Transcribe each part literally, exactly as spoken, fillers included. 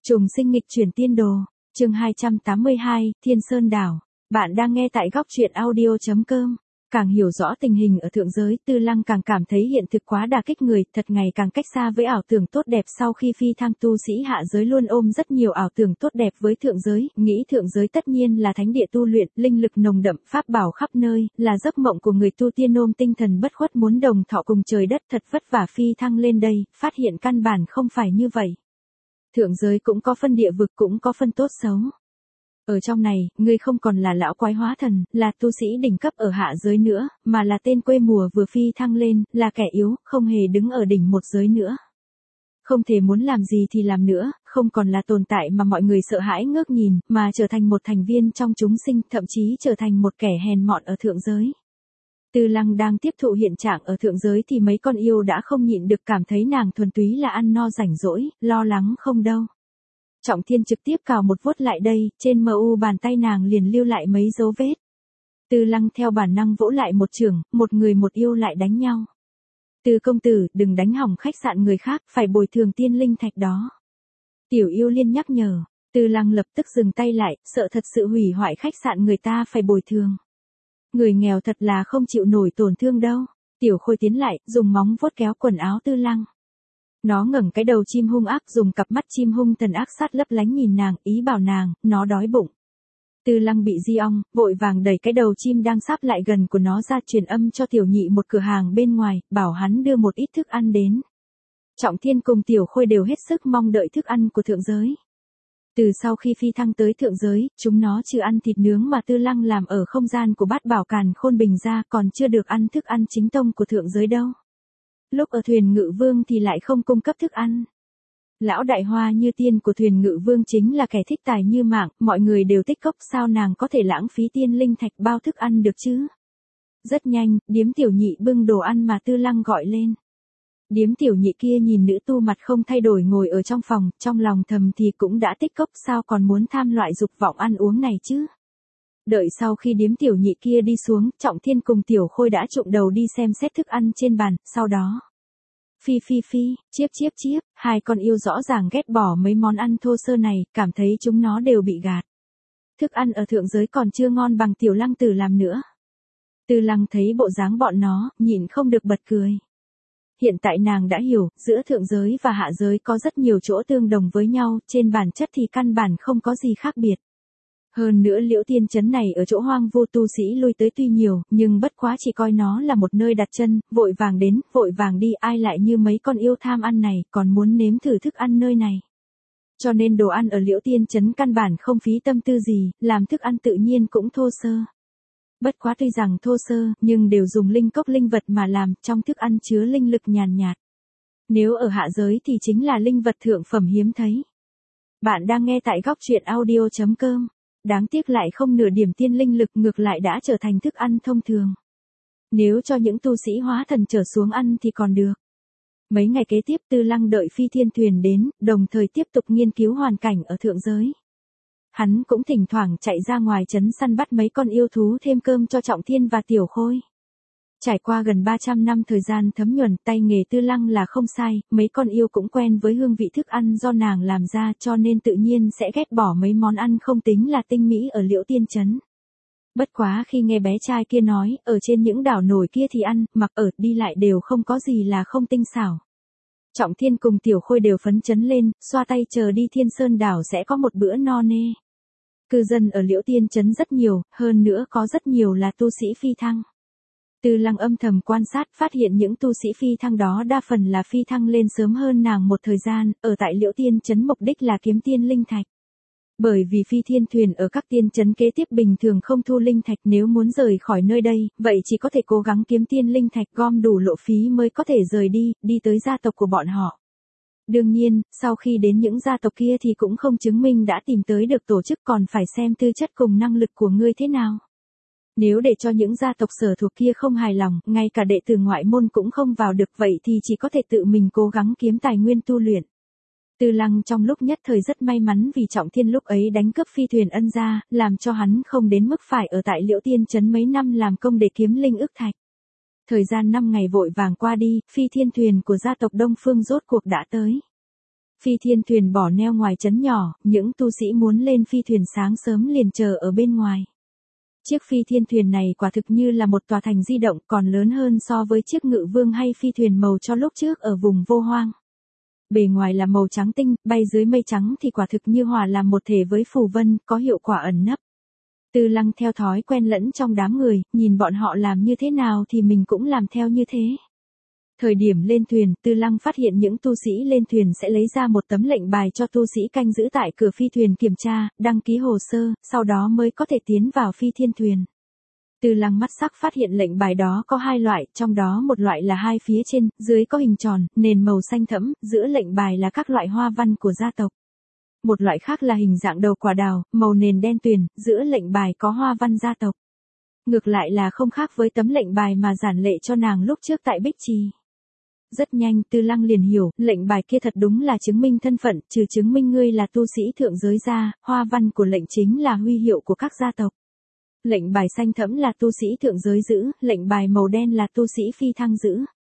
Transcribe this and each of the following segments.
Trùng sinh nghịch chuyển tiên đồ, chương hai trăm tám mươi hai, Thiên Sơn Đảo. Bạn đang nghe tại góc truyện audio chấm com. Càng hiểu rõ tình hình ở thượng giới, Tư Lăng càng cảm thấy hiện thực quá đả kích người, thật ngày càng cách xa với ảo tưởng tốt đẹp. Sau khi phi thăng, tu sĩ hạ giới luôn ôm rất nhiều ảo tưởng tốt đẹp với thượng giới, nghĩ thượng giới tất nhiên là thánh địa tu luyện, linh lực nồng đậm, pháp bảo khắp nơi, là giấc mộng của người tu tiên ôm tinh thần bất khuất muốn đồng thọ cùng trời đất. Thật vất vả phi thăng lên đây, phát hiện căn bản không phải như vậy. Thượng giới cũng có phân địa vực, cũng có phân tốt xấu. Ở trong này, ngươi không còn là lão quái hóa thần, là tu sĩ đỉnh cấp ở hạ giới nữa, mà là tên quê mùa vừa phi thăng lên, là kẻ yếu, không hề đứng ở đỉnh một giới nữa. Không thể muốn làm gì thì làm nữa, không còn là tồn tại mà mọi người sợ hãi ngước nhìn, mà trở thành một thành viên trong chúng sinh, thậm chí trở thành một kẻ hèn mọn ở thượng giới. Tư Lăng đang tiếp thụ hiện trạng ở thượng giới thì mấy con yêu đã không nhịn được, cảm thấy nàng thuần túy là ăn no rảnh rỗi, lo lắng không đâu. Trọng Thiên trực tiếp cào một vuốt lại đây, trên mờ u bàn tay nàng liền lưu lại mấy dấu vết. Tư Lăng theo bản năng vỗ lại một chưởng, một người một yêu lại đánh nhau. Tư công tử, đừng đánh hỏng khách sạn người khác, phải bồi thường tiên linh thạch đó. Tiểu yêu liên nhắc nhở, Tư Lăng lập tức dừng tay lại, sợ thật sự hủy hoại khách sạn người ta phải bồi thường. Người nghèo thật là không chịu nổi tổn thương đâu. Tiểu Khôi tiến lại, dùng móng vuốt kéo quần áo Tư Lăng. Nó ngẩng cái đầu chim hung ác, dùng cặp mắt chim hung tần ác sát lấp lánh nhìn nàng, ý bảo nàng, nó đói bụng. Tư Lăng bị di ong, vội vàng đẩy cái đầu chim đang sáp lại gần của nó ra, truyền âm cho Tiểu Nhị một cửa hàng bên ngoài, bảo hắn đưa một ít thức ăn đến. Trọng Thiên cùng Tiểu Khôi đều hết sức mong đợi thức ăn của thượng giới. Từ sau khi phi thăng tới thượng giới, chúng nó chưa ăn thịt nướng mà Tư Lăng làm ở không gian của Bát Bảo Càn Khôn Bình ra, còn chưa được ăn thức ăn chính tông của thượng giới đâu. Lúc ở thuyền Ngự Vương thì lại không cung cấp thức ăn. Lão đại hoa như tiên của thuyền Ngự Vương chính là kẻ thích tài như mạng, mọi người đều tích cốc, sao nàng có thể lãng phí tiên linh thạch bao thức ăn được chứ? Rất nhanh, điếm Tiểu Nhị bưng đồ ăn mà Tư Lăng gọi lên. Điếm Tiểu Nhị kia nhìn nữ tu mặt không thay đổi ngồi ở trong phòng, trong lòng thầm thì cũng đã tích cốc, sao còn muốn tham loại dục vọng ăn uống này chứ? Đợi sau khi điếm Tiểu Nhị kia đi xuống, Trọng Thiên cùng Tiểu Khôi đã trụng đầu đi xem xét thức ăn trên bàn, sau đó. Phi phi phi, chiếp chiếp chiếp, hai con yêu rõ ràng ghét bỏ mấy món ăn thô sơ này, cảm thấy chúng nó đều bị gạt. Thức ăn ở thượng giới còn chưa ngon bằng Tiểu Lăng Tử làm nữa. Tư Lăng thấy bộ dáng bọn nó, nhịn không được bật cười. Hiện tại nàng đã hiểu, giữa thượng giới và hạ giới có rất nhiều chỗ tương đồng với nhau, trên bản chất thì căn bản không có gì khác biệt. Hơn nữa Liễu Tiên Trấn này ở chỗ hoang vu, tu sĩ lui tới tuy nhiều, nhưng bất quá chỉ coi nó là một nơi đặt chân, vội vàng đến, vội vàng đi, ai lại như mấy con yêu tham ăn này, còn muốn nếm thử thức ăn nơi này. Cho nên đồ ăn ở Liễu Tiên Trấn căn bản không phí tâm tư gì, làm thức ăn tự nhiên cũng thô sơ. Bất quá tuy rằng thô sơ, nhưng đều dùng linh cốc linh vật mà làm, trong thức ăn chứa linh lực nhàn nhạt. Nếu ở hạ giới thì chính là linh vật thượng phẩm hiếm thấy. Bạn đang nghe tại góc truyện audio chấm com. Đáng tiếc lại không nửa điểm tiên linh lực, ngược lại đã trở thành thức ăn thông thường. Nếu cho những tu sĩ hóa thần trở xuống ăn thì còn được. Mấy ngày kế tiếp Tư Lăng đợi phi thiên thuyền đến, đồng thời tiếp tục nghiên cứu hoàn cảnh ở thượng giới. Hắn cũng thỉnh thoảng chạy ra ngoài trấn săn bắt mấy con yêu thú thêm cơm cho Trọng Thiên và Tiểu Khôi. Trải qua gần ba trăm năm thời gian thấm nhuần, tay nghề Tư Lăng là không sai, mấy con yêu cũng quen với hương vị thức ăn do nàng làm ra, cho nên tự nhiên sẽ ghét bỏ mấy món ăn không tính là tinh mỹ ở Liễu Tiên Trấn. Bất quá khi nghe bé trai kia nói, ở trên những đảo nổi kia thì ăn, mặc ở, đi lại đều không có gì là không tinh xảo. Trọng Thiên cùng Tiểu Khôi đều phấn chấn lên, xoa tay chờ đi Thiên Sơn Đảo sẽ có một bữa no nê. Cư dân ở Liễu Tiên Trấn rất nhiều, hơn nữa có rất nhiều là tu sĩ phi thăng. Tư Lăng âm thầm quan sát, phát hiện những tu sĩ phi thăng đó đa phần là phi thăng lên sớm hơn nàng một thời gian, ở tại Liễu Tiên Trấn mục đích là kiếm tiên linh thạch. Bởi vì phi thiên thuyền ở các tiên trấn kế tiếp bình thường không thu linh thạch, nếu muốn rời khỏi nơi đây, vậy chỉ có thể cố gắng kiếm tiên linh thạch gom đủ lộ phí mới có thể rời đi, đi tới gia tộc của bọn họ. Đương nhiên, sau khi đến những gia tộc kia thì cũng không chứng minh đã tìm tới được tổ chức, còn phải xem tư chất cùng năng lực của ngươi thế nào. Nếu để cho những gia tộc sở thuộc kia không hài lòng, ngay cả đệ tử ngoại môn cũng không vào được, vậy thì chỉ có thể tự mình cố gắng kiếm tài nguyên tu luyện. Tư Lăng trong lúc nhất thời rất may mắn vì Trọng Thiên lúc ấy đánh cướp phi thuyền ân gia, làm cho hắn không đến mức phải ở tại Liễu Tiên Trấn mấy năm làm công để kiếm linh ức thạch. Thời gian năm ngày vội vàng qua đi, phi thiên thuyền của gia tộc Đông Phương rốt cuộc đã tới. Phi thiên thuyền bỏ neo ngoài trấn nhỏ, những tu sĩ muốn lên phi thuyền sáng sớm liền chờ ở bên ngoài. Chiếc phi thiên thuyền này quả thực như là một tòa thành di động, còn lớn hơn so với chiếc ngự vương hay phi thuyền màu cho lúc trước ở vùng vô hoang. Bề ngoài là màu trắng tinh, bay dưới mây trắng thì quả thực như hòa làm một thể với phù vân, có hiệu quả ẩn nấp. Tư Lăng theo thói quen lẫn trong đám người, nhìn bọn họ làm như thế nào thì mình cũng làm theo như thế. Thời điểm lên thuyền, Tư Lăng phát hiện những tu sĩ lên thuyền sẽ lấy ra một tấm lệnh bài cho tu sĩ canh giữ tại cửa phi thuyền kiểm tra, đăng ký hồ sơ, sau đó mới có thể tiến vào phi thiên thuyền. Tư Lăng mắt sắc phát hiện lệnh bài đó có hai loại, trong đó một loại là hai phía trên, dưới có hình tròn, nền màu xanh thẫm, giữa lệnh bài là các loại hoa văn của gia tộc. Một loại khác là hình dạng đầu quả đào, màu nền đen tuyền, giữa lệnh bài có hoa văn gia tộc. Ngược lại là không khác với tấm lệnh bài mà giản lệ cho nàng lúc trước tại Bích Trì. Rất nhanh Tư Lăng liền hiểu, lệnh bài kia thật đúng là chứng minh thân phận, trừ chứng minh ngươi là tu sĩ thượng giới ra, hoa văn của lệnh chính là huy hiệu của các gia tộc. Lệnh bài xanh thẫm là tu sĩ thượng giới giữ, lệnh bài màu đen là tu sĩ phi thăng giữ.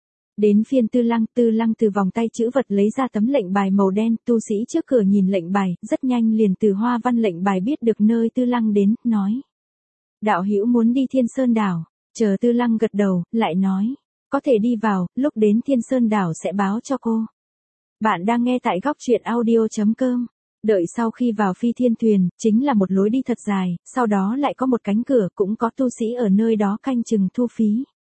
Đến phiên Tư Lăng, Tư Lăng từ vòng tay chữ vật lấy ra tấm lệnh bài màu đen, tu sĩ trước cửa nhìn lệnh bài, rất nhanh liền từ hoa văn lệnh bài biết được nơi Tư Lăng đến, nói. Đạo hữu muốn đi Thiên Sơn đảo, chờ Tư Lăng gật đầu, lại nói. Có thể đi vào, lúc đến Thiên Sơn đảo sẽ báo cho cô. Bạn đang nghe tại góc truyện audio chấm com. Đợi sau khi vào phi thiên thuyền, chính là một lối đi thật dài, sau đó lại có một cánh cửa, cũng có tu sĩ ở nơi đó canh chừng thu phí.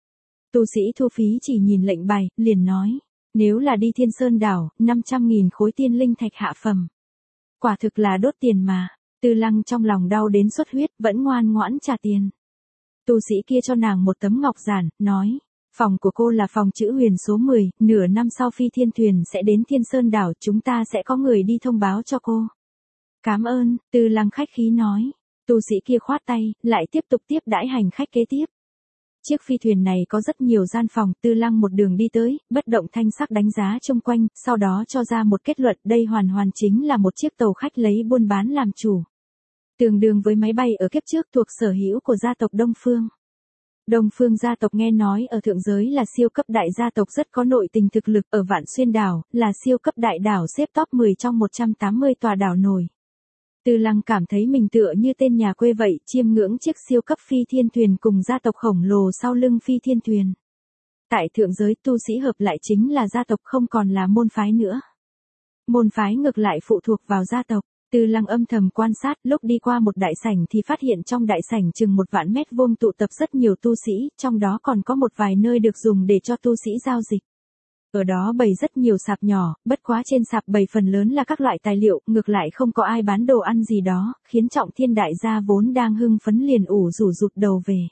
Tu sĩ thu phí chỉ nhìn lệnh bài, liền nói, nếu là đi Thiên Sơn đảo, năm trăm nghìn khối tiên linh thạch hạ phẩm. Quả thực là đốt tiền mà, Tư Lăng trong lòng đau đến xuất huyết, vẫn ngoan ngoãn trả tiền. Tu sĩ kia cho nàng một tấm ngọc giản, nói, phòng của cô là phòng chữ huyền số mười, nửa năm sau phi thiên thuyền sẽ đến Thiên Sơn đảo, chúng ta sẽ có người đi thông báo cho cô. Cảm ơn, Tư Lăng khách khí nói. Tu sĩ kia khoát tay, lại tiếp tục tiếp đãi hành khách kế tiếp. Chiếc phi thuyền này có rất nhiều gian phòng, Tư Lăng một đường đi tới, bất động thanh sắc đánh giá xung quanh, sau đó cho ra một kết luận, đây hoàn hoàn chính là một chiếc tàu khách lấy buôn bán làm chủ. Tương đương với máy bay ở kiếp trước thuộc sở hữu của gia tộc Đông Phương. Đông Phương gia tộc nghe nói ở thượng giới là siêu cấp đại gia tộc rất có nội tình thực lực, ở Vạn Xuyên đảo, là siêu cấp đại đảo xếp top mười trong một trăm tám mươi tòa đảo nổi. Tư Lăng cảm thấy mình tựa như tên nhà quê vậy, chiêm ngưỡng chiếc siêu cấp phi thiên thuyền cùng gia tộc khổng lồ sau lưng phi thiên thuyền. Tại thượng giới tu sĩ hợp lại chính là gia tộc không còn là môn phái nữa. Môn phái ngược lại phụ thuộc vào gia tộc. Tư Lăng âm thầm quan sát, lúc đi qua một đại sảnh thì phát hiện trong đại sảnh chừng một vạn mét vuông tụ tập rất nhiều tu sĩ, trong đó còn có một vài nơi được dùng để cho tu sĩ giao dịch. Ở đó bày rất nhiều sạp nhỏ, bất quá trên sạp bày phần lớn là các loại tài liệu, ngược lại không có ai bán đồ ăn gì đó, khiến Trọng Thiên đại gia vốn đang hưng phấn liền ủ rủ rụt đầu về.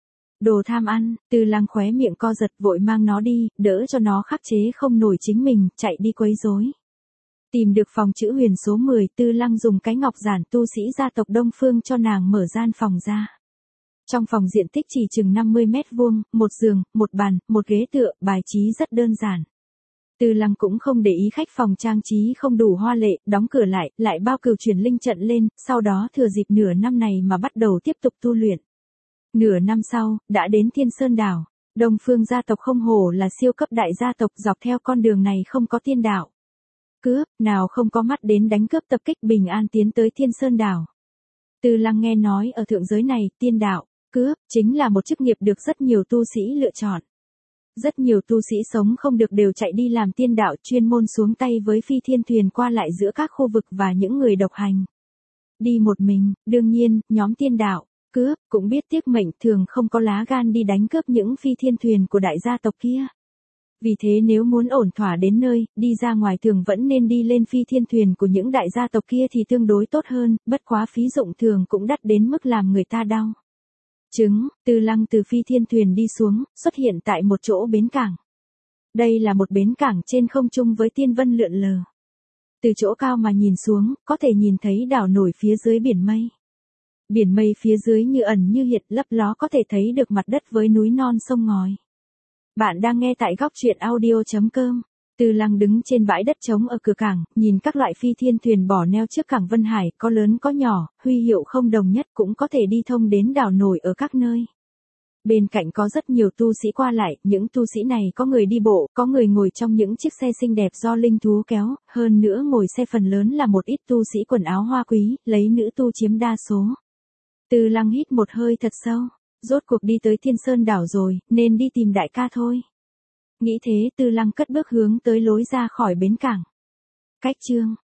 Đồ tham ăn, Tư Lăng khóe miệng co giật vội mang nó đi, đỡ cho nó khắc chế không nổi chính mình, chạy đi quấy rối. Tìm được phòng chữ huyền số mười, Tư Lăng dùng cái ngọc giản tu sĩ gia tộc Đông Phương cho nàng mở gian phòng ra. Trong phòng diện tích chỉ chừng năm mươi mét vuông, một giường, một bàn, một ghế tựa, bài trí rất đơn giản. Tư Lăng cũng không để ý khách phòng trang trí không đủ hoa lệ, đóng cửa lại, lại bao cửu truyền linh trận lên, sau đó thừa dịp nửa năm này mà bắt đầu tiếp tục tu luyện. Nửa năm sau, đã đến Thiên Sơn đảo. Đông Phương gia tộc không hổ là siêu cấp đại gia tộc, dọc theo con đường này không có tiên đạo. Cướp, nào không có mắt đến đánh cướp tập kích bình an tiến tới Thiên Sơn đảo. Tư Lăng nghe nói ở thượng giới này, tiên đạo, cướp, chính là một chức nghiệp được rất nhiều tu sĩ lựa chọn. Rất nhiều tu sĩ sống không được đều chạy đi làm tiên đạo, chuyên môn xuống tay với phi thiên thuyền qua lại giữa các khu vực và những người độc hành. Đi một mình, đương nhiên, nhóm tiên đạo, cướp, cũng biết tiếc mệnh, thường không có lá gan đi đánh cướp những phi thiên thuyền của đại gia tộc kia. Vì thế nếu muốn ổn thỏa đến nơi, đi ra ngoài thường vẫn nên đi lên phi thiên thuyền của những đại gia tộc kia thì tương đối tốt hơn, bất quá phí dụng thường cũng đắt đến mức làm người ta đau. Chứng, Tư Lăng từ phi thiên thuyền đi xuống, xuất hiện tại một chỗ bến cảng. Đây là một bến cảng trên không trung với tiên vân lượn lờ. Từ chỗ cao mà nhìn xuống, có thể nhìn thấy đảo nổi phía dưới biển mây. Biển mây phía dưới như ẩn như hiện, lấp ló có thể thấy được mặt đất với núi non sông ngòi. Bạn đang nghe tại góc truyện audio chấm com. Tư Lăng đứng trên bãi đất trống ở cửa cảng, nhìn các loại phi thiên thuyền bỏ neo trước cảng Vân Hải, có lớn có nhỏ, huy hiệu không đồng nhất, cũng có thể đi thông đến đảo nổi ở các nơi. Bên cạnh có rất nhiều tu sĩ qua lại, những tu sĩ này có người đi bộ, có người ngồi trong những chiếc xe xinh đẹp do linh thú kéo, hơn nữa ngồi xe phần lớn là một ít tu sĩ quần áo hoa quý, lấy nữ tu chiếm đa số. Tư Lăng hít một hơi thật sâu, rốt cuộc đi tới Thiên Sơn đảo rồi, nên đi tìm đại ca thôi. Nghĩ thế Tư Lăng cất bước hướng tới lối ra khỏi bến cảng. Cách chương